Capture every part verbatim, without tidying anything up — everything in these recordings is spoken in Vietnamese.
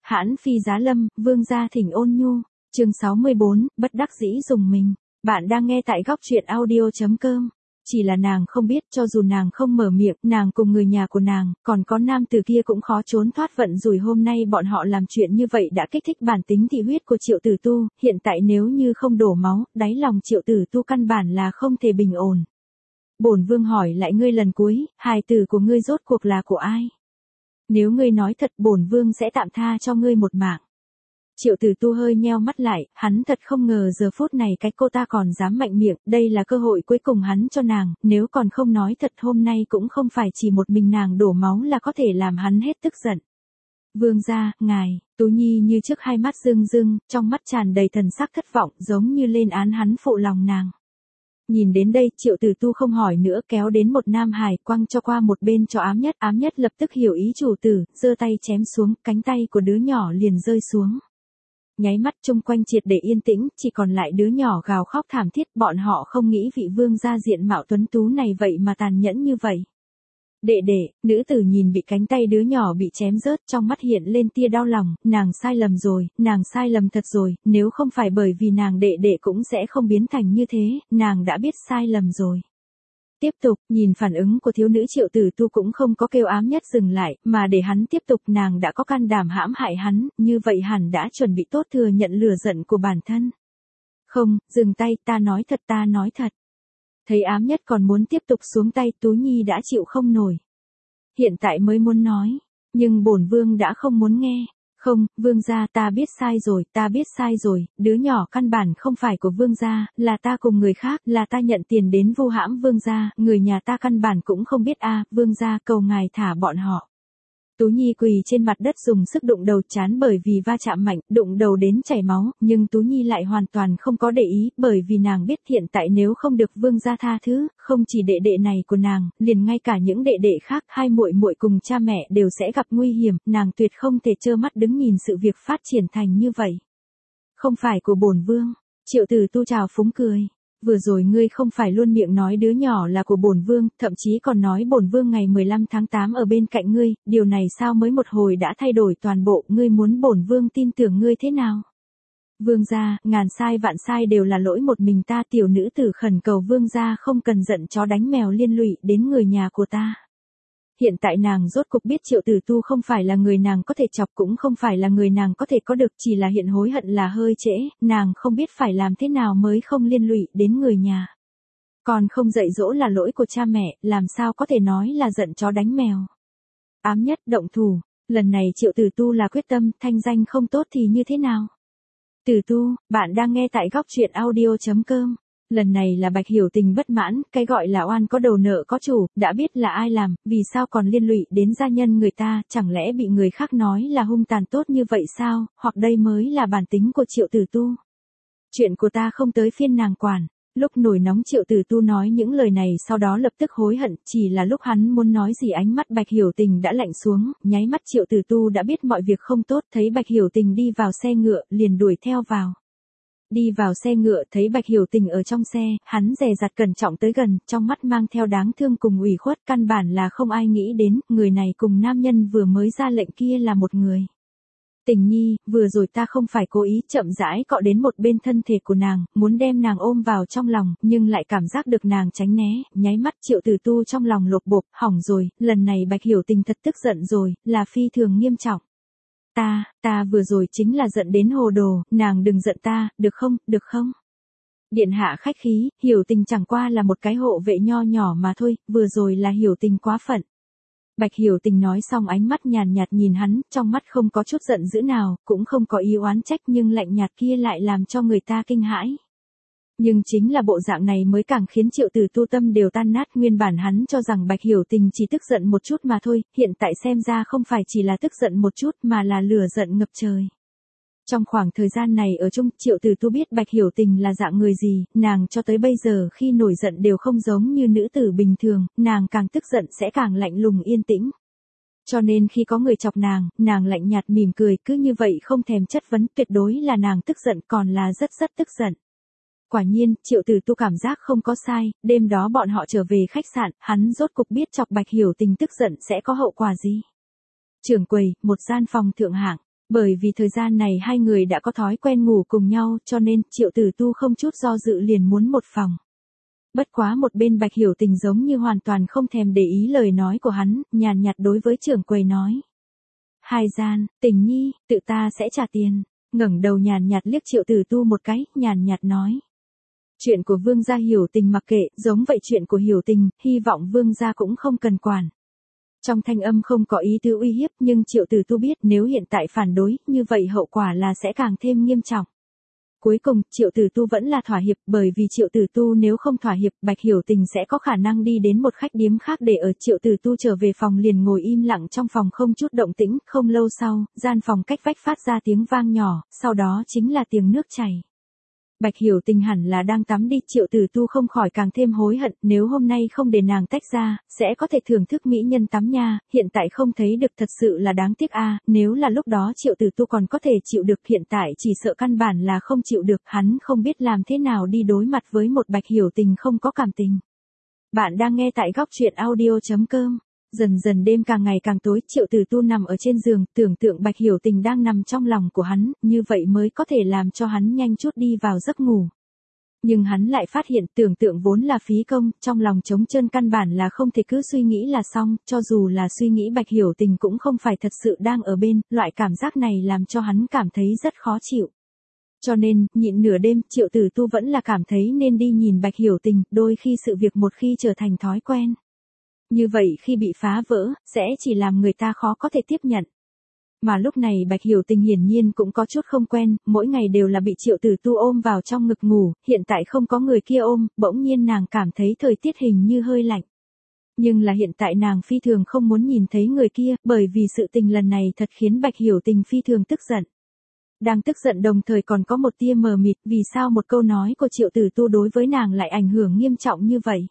Hãn phi giá lâm, vương gia thỉnh ôn nhu. Chương sáu mươi bốn, bất đắc dĩ dùng mình. Bạn đang nghe tại góc truyện audio chấm com. Chỉ là nàng không biết, cho dù nàng không mở miệng, nàng cùng người nhà của nàng, còn có nam từ kia cũng khó trốn thoát vận rủi. Hôm nay bọn họ làm chuyện như vậy đã kích thích bản tính thị huyết của Triệu Tử Tu, hiện tại nếu như không đổ máu, đáy lòng Triệu Tử Tu căn bản là không thể bình ổn. Bổn vương hỏi lại ngươi lần cuối, hài tử của ngươi rốt cuộc là của ai? Nếu ngươi nói thật, bổn vương sẽ tạm tha cho ngươi một mạng. Triệu Tử Tu hơi nheo mắt lại, hắn thật không ngờ giờ phút này cái cô ta còn dám mạnh miệng, đây là cơ hội cuối cùng hắn cho nàng, nếu còn không nói thật hôm nay cũng không phải chỉ một mình nàng đổ máu là có thể làm hắn hết tức giận. Vương gia, ngài, Tú Nhi như trước hai mắt rưng rưng, trong mắt tràn đầy thần sắc thất vọng, giống như lên án hắn phụ lòng nàng. Nhìn đến đây, Triệu Tử Tu không hỏi nữa, kéo đến một nam hài, quăng cho qua một bên cho Ám Nhất, Ám Nhất lập tức hiểu ý chủ tử, giơ tay chém xuống, cánh tay của đứa nhỏ liền rơi xuống. Nháy mắt chung quanh triệt để yên tĩnh, chỉ còn lại đứa nhỏ gào khóc thảm thiết, bọn họ không nghĩ vị vương gia diện mạo tuấn tú này vậy mà tàn nhẫn như vậy. Đệ đệ, nữ tử nhìn bị cánh tay đứa nhỏ bị chém rớt, trong mắt hiện lên tia đau lòng, nàng sai lầm rồi, nàng sai lầm thật rồi, nếu không phải bởi vì nàng đệ đệ cũng sẽ không biến thành như thế, nàng đã biết sai lầm rồi. Tiếp tục, nhìn phản ứng của thiếu nữ Triệu Tử Tu cũng không có kêu Ám Nhất dừng lại, mà để hắn tiếp tục, nàng đã có can đảm hãm hại hắn, như vậy hẳn đã chuẩn bị tốt thừa nhận lửa giận của bản thân. Không, dừng tay, ta nói thật, ta nói thật. Thấy Ám Nhất còn muốn tiếp tục xuống tay, Tú Nhi đã chịu không nổi. Hiện tại mới muốn nói, nhưng bổn vương đã không muốn nghe. Không, vương gia, ta biết sai rồi, ta biết sai rồi, đứa nhỏ căn bản không phải của vương gia, là ta cùng người khác, là ta nhận tiền đến vu hãm vương gia, người nhà ta căn bản cũng không biết a, vương gia cầu ngài thả bọn họ. Tú Nhi quỳ trên mặt đất dùng sức đụng đầu, chán bởi vì va chạm mạnh, đụng đầu đến chảy máu, nhưng Tú Nhi lại hoàn toàn không có để ý, bởi vì nàng biết hiện tại nếu không được vương gia tha thứ, không chỉ đệ đệ này của nàng, liền ngay cả những đệ đệ khác, hai muội muội cùng cha mẹ đều sẽ gặp nguy hiểm, nàng tuyệt không thể trơ mắt đứng nhìn sự việc phát triển thành như vậy. Không phải của bổn vương. Triệu Tử Tu trào phúng cười. Vừa rồi ngươi không phải luôn miệng nói đứa nhỏ là của bổn vương, thậm chí còn nói bổn vương ngày mười lăm tháng tám ở bên cạnh ngươi, điều này sao mới một hồi đã thay đổi toàn bộ, ngươi muốn bổn vương tin tưởng ngươi thế nào? Vương gia, ngàn sai vạn sai đều là lỗi một mình ta, tiểu nữ tử khẩn cầu vương gia không cần giận chó đánh mèo liên lụy đến người nhà của ta. Hiện tại nàng rốt cục biết Triệu Tử Tu không phải là người nàng có thể chọc, cũng không phải là người nàng có thể có được, chỉ là hiện hối hận là hơi trễ, nàng không biết phải làm thế nào mới không liên lụy đến người nhà. Còn không dạy dỗ là lỗi của cha mẹ, làm sao có thể nói là giận chó đánh mèo. Ám Nhất động thủ, lần này Triệu Tử Tu là quyết tâm, thanh danh không tốt thì như thế nào? Tử Tu, bạn đang nghe tại góc truyện audio chấm com. Lần này là Bạch Hiểu Tình bất mãn, cái gọi là oan có đầu nợ có chủ, đã biết là ai làm, vì sao còn liên lụy đến gia nhân người ta, chẳng lẽ bị người khác nói là hung tàn tốt như vậy sao, hoặc đây mới là bản tính của Triệu Tử Tu. Chuyện của ta không tới phiên nàng quản. Lúc nổi nóng Triệu Tử Tu nói những lời này sau đó lập tức hối hận, chỉ là lúc hắn muốn nói gì ánh mắt Bạch Hiểu Tình đã lạnh xuống, nháy mắt Triệu Tử Tu đã biết mọi việc không tốt, thấy Bạch Hiểu Tình đi vào xe ngựa, liền đuổi theo vào. Đi vào xe ngựa thấy Bạch Hiểu Tình ở trong xe, hắn dè dặt cẩn trọng tới gần, trong mắt mang theo đáng thương cùng ủy khuất, căn bản là không ai nghĩ đến, người này cùng nam nhân vừa mới ra lệnh kia là một người. Tình Nhi, vừa rồi ta không phải cố ý, chậm rãi cọ đến một bên thân thể của nàng, muốn đem nàng ôm vào trong lòng, nhưng lại cảm giác được nàng tránh né, nháy mắt Triệu Tử Tu trong lòng lột bột, hỏng rồi, lần này Bạch Hiểu Tình thật tức giận rồi, là phi thường nghiêm trọng. Ta, ta vừa rồi chính là giận đến hồ đồ, nàng đừng giận ta, được không, được không? Điện hạ khách khí, Hiểu Tình chẳng qua là một cái hộ vệ nho nhỏ mà thôi, vừa rồi là Hiểu Tình quá phận. Bạch Hiểu Tình nói xong ánh mắt nhàn nhạt nhìn hắn, trong mắt không có chút giận dữ nào, cũng không có ý oán trách nhưng lạnh nhạt kia lại làm cho người ta kinh hãi. Nhưng chính là bộ dạng này mới càng khiến Triệu Tử Tu tâm đều tan nát, nguyên bản hắn cho rằng Bạch Hiểu Tình chỉ tức giận một chút mà thôi, hiện tại xem ra không phải chỉ là tức giận một chút mà là lửa giận ngập trời. Trong khoảng thời gian này ở chung, Triệu Tử Tu biết Bạch Hiểu Tình là dạng người gì, nàng cho tới bây giờ khi nổi giận đều không giống như nữ tử bình thường, nàng càng tức giận sẽ càng lạnh lùng yên tĩnh. Cho nên khi có người chọc nàng, nàng lạnh nhạt mỉm cười, cứ như vậy không thèm chất vấn, tuyệt đối là nàng tức giận còn là rất rất tức giận. Quả nhiên, Triệu Tử Tu cảm giác không có sai, đêm đó bọn họ trở về khách sạn, hắn rốt cục biết chọc Bạch Hiểu Tình tức giận sẽ có hậu quả gì. Trưởng quầy, một gian phòng thượng hạng. Bởi vì thời gian này hai người đã có thói quen ngủ cùng nhau cho nên Triệu Tử Tu không chút do dự liền muốn một phòng. Bất quá một bên Bạch Hiểu Tình giống như hoàn toàn không thèm để ý lời nói của hắn, nhàn nhạt đối với trưởng quầy nói. Hai gian, Tình nhi, tự ta sẽ trả tiền. Ngẩng đầu nhàn nhạt liếc Triệu Tử Tu một cái, nhàn nhạt nói. Chuyện của Vương gia Hiểu Tình mặc kệ, giống vậy chuyện của Hiểu Tình, hy vọng Vương gia cũng không cần quản. Trong thanh âm không có ý tứ uy hiếp nhưng Triệu Tử Tu biết nếu hiện tại phản đối, như vậy hậu quả là sẽ càng thêm nghiêm trọng. Cuối cùng, Triệu Tử Tu vẫn là thỏa hiệp bởi vì Triệu Tử Tu nếu không thỏa hiệp, Bạch Hiểu Tình sẽ có khả năng đi đến một khách điếm khác để ở. Triệu Tử Tu trở về phòng liền ngồi im lặng trong phòng không chút động tĩnh, không lâu sau, gian phòng cách vách phát ra tiếng vang nhỏ, sau đó chính là tiếng nước chảy. Bạch Hiểu Tình hẳn là đang tắm đi, Triệu Tử Tu không khỏi càng thêm hối hận, nếu hôm nay không để nàng tách ra, sẽ có thể thưởng thức mỹ nhân tắm nha, hiện tại không thấy được thật sự là đáng tiếc a, nếu là lúc đó Triệu Tử Tu còn có thể chịu được, hiện tại chỉ sợ căn bản là không chịu được, hắn không biết làm thế nào đi đối mặt với một Bạch Hiểu Tình không có cảm tình. Bạn đang nghe tại góc truyện audio chấm com. Dần dần đêm càng ngày càng tối, Triệu Tử Tu nằm ở trên giường, tưởng tượng Bạch Hiểu Tình đang nằm trong lòng của hắn, như vậy mới có thể làm cho hắn nhanh chút đi vào giấc ngủ. Nhưng hắn lại phát hiện tưởng tượng vốn là phí công, trong lòng trống trơn căn bản là không thể cứ suy nghĩ là xong, cho dù là suy nghĩ Bạch Hiểu Tình cũng không phải thật sự đang ở bên, loại cảm giác này làm cho hắn cảm thấy rất khó chịu. Cho nên, nhịn nửa đêm, Triệu Tử Tu vẫn là cảm thấy nên đi nhìn Bạch Hiểu Tình, đôi khi sự việc một khi trở thành thói quen. Như vậy khi bị phá vỡ, sẽ chỉ làm người ta khó có thể tiếp nhận. Mà lúc này Bạch Hiểu Tình hiển nhiên cũng có chút không quen, mỗi ngày đều là bị Triệu Tử Tu ôm vào trong ngực ngủ, hiện tại không có người kia ôm, bỗng nhiên nàng cảm thấy thời tiết hình như hơi lạnh. Nhưng là hiện tại nàng phi thường không muốn nhìn thấy người kia, bởi vì sự tình lần này thật khiến Bạch Hiểu Tình phi thường tức giận. Đang tức giận đồng thời còn có một tia mờ mịt, vì sao một câu nói của Triệu Tử Tu đối với nàng lại ảnh hưởng nghiêm trọng như vậy.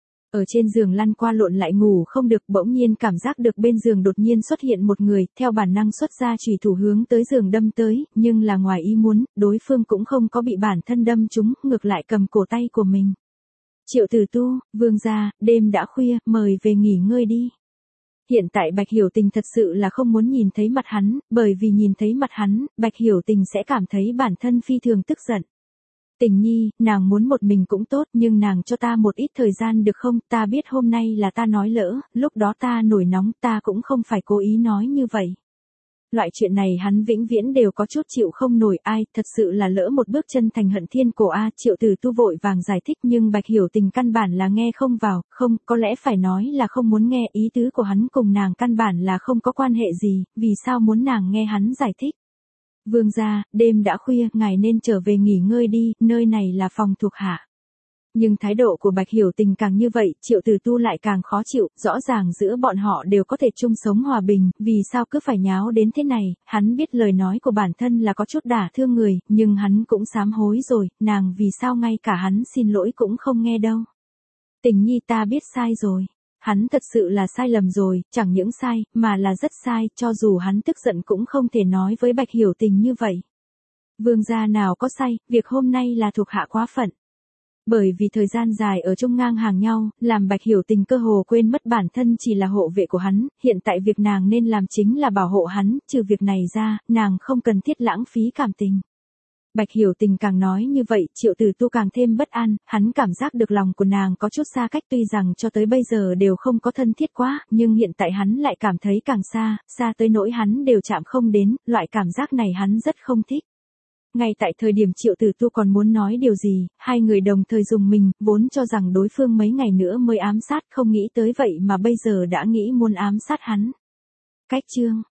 Ở trên giường lăn qua lộn lại ngủ không được, bỗng nhiên cảm giác được bên giường đột nhiên xuất hiện một người, theo bản năng xuất ra chùy thủ hướng tới giường đâm tới, nhưng là ngoài ý muốn, đối phương cũng không có bị bản thân đâm trúng, ngược lại cầm cổ tay của mình. Triệu Tử Tu, Vương gia, đêm đã khuya, mời về nghỉ ngơi đi. Hiện tại Bạch Hiểu Tình thật sự là không muốn nhìn thấy mặt hắn, bởi vì nhìn thấy mặt hắn, Bạch Hiểu Tình sẽ cảm thấy bản thân phi thường tức giận. Tình nhi, nàng muốn một mình cũng tốt nhưng nàng cho ta một ít thời gian được không, ta biết hôm nay là ta nói lỡ, lúc đó ta nổi nóng, ta cũng không phải cố ý nói như vậy. Loại chuyện này hắn vĩnh viễn đều có chút chịu không nổi, ai, thật sự là lỡ một bước chân thành hận thiên cổ a. Triệu Tử Tu vội vàng giải thích nhưng Bạch Hiểu Tình căn bản là nghe không vào, không, có lẽ phải nói là không muốn nghe, ý tứ của hắn cùng nàng căn bản là không có quan hệ gì, vì sao muốn nàng nghe hắn giải thích. Vương gia, đêm đã khuya, ngài nên trở về nghỉ ngơi đi, nơi này là phòng thuộc hạ. Nhưng thái độ của Bạch Hiểu Tình càng như vậy, Triệu Tử Tu lại càng khó chịu, rõ ràng giữa bọn họ đều có thể chung sống hòa bình, vì sao cứ phải nháo đến thế này, hắn biết lời nói của bản thân là có chút đả thương người, nhưng hắn cũng sám hối rồi, nàng vì sao ngay cả hắn xin lỗi cũng không nghe đâu. Tình nhi ta biết sai rồi. Hắn thật sự là sai lầm rồi, chẳng những sai, mà là rất sai, cho dù hắn tức giận cũng không thể nói với Bạch Hiểu Tình như vậy. Vương gia nào có sai, việc hôm nay là thuộc hạ quá phận. Bởi vì thời gian dài ở chung ngang hàng nhau, làm Bạch Hiểu Tình cơ hồ quên mất bản thân chỉ là hộ vệ của hắn, hiện tại việc nàng nên làm chính là bảo hộ hắn, trừ việc này ra, nàng không cần thiết lãng phí cảm tình. Bạch Hiểu Tình càng nói như vậy, Triệu Tử Tu càng thêm bất an, hắn cảm giác được lòng của nàng có chút xa cách, tuy rằng cho tới bây giờ đều không có thân thiết quá, nhưng hiện tại hắn lại cảm thấy càng xa, xa tới nỗi hắn đều chạm không đến, loại cảm giác này hắn rất không thích. Ngay tại thời điểm Triệu Tử Tu còn muốn nói điều gì, hai người đồng thời dùng mình, vốn cho rằng đối phương mấy ngày nữa mới ám sát, không nghĩ tới vậy mà bây giờ đã nghĩ muốn ám sát hắn. Cách chương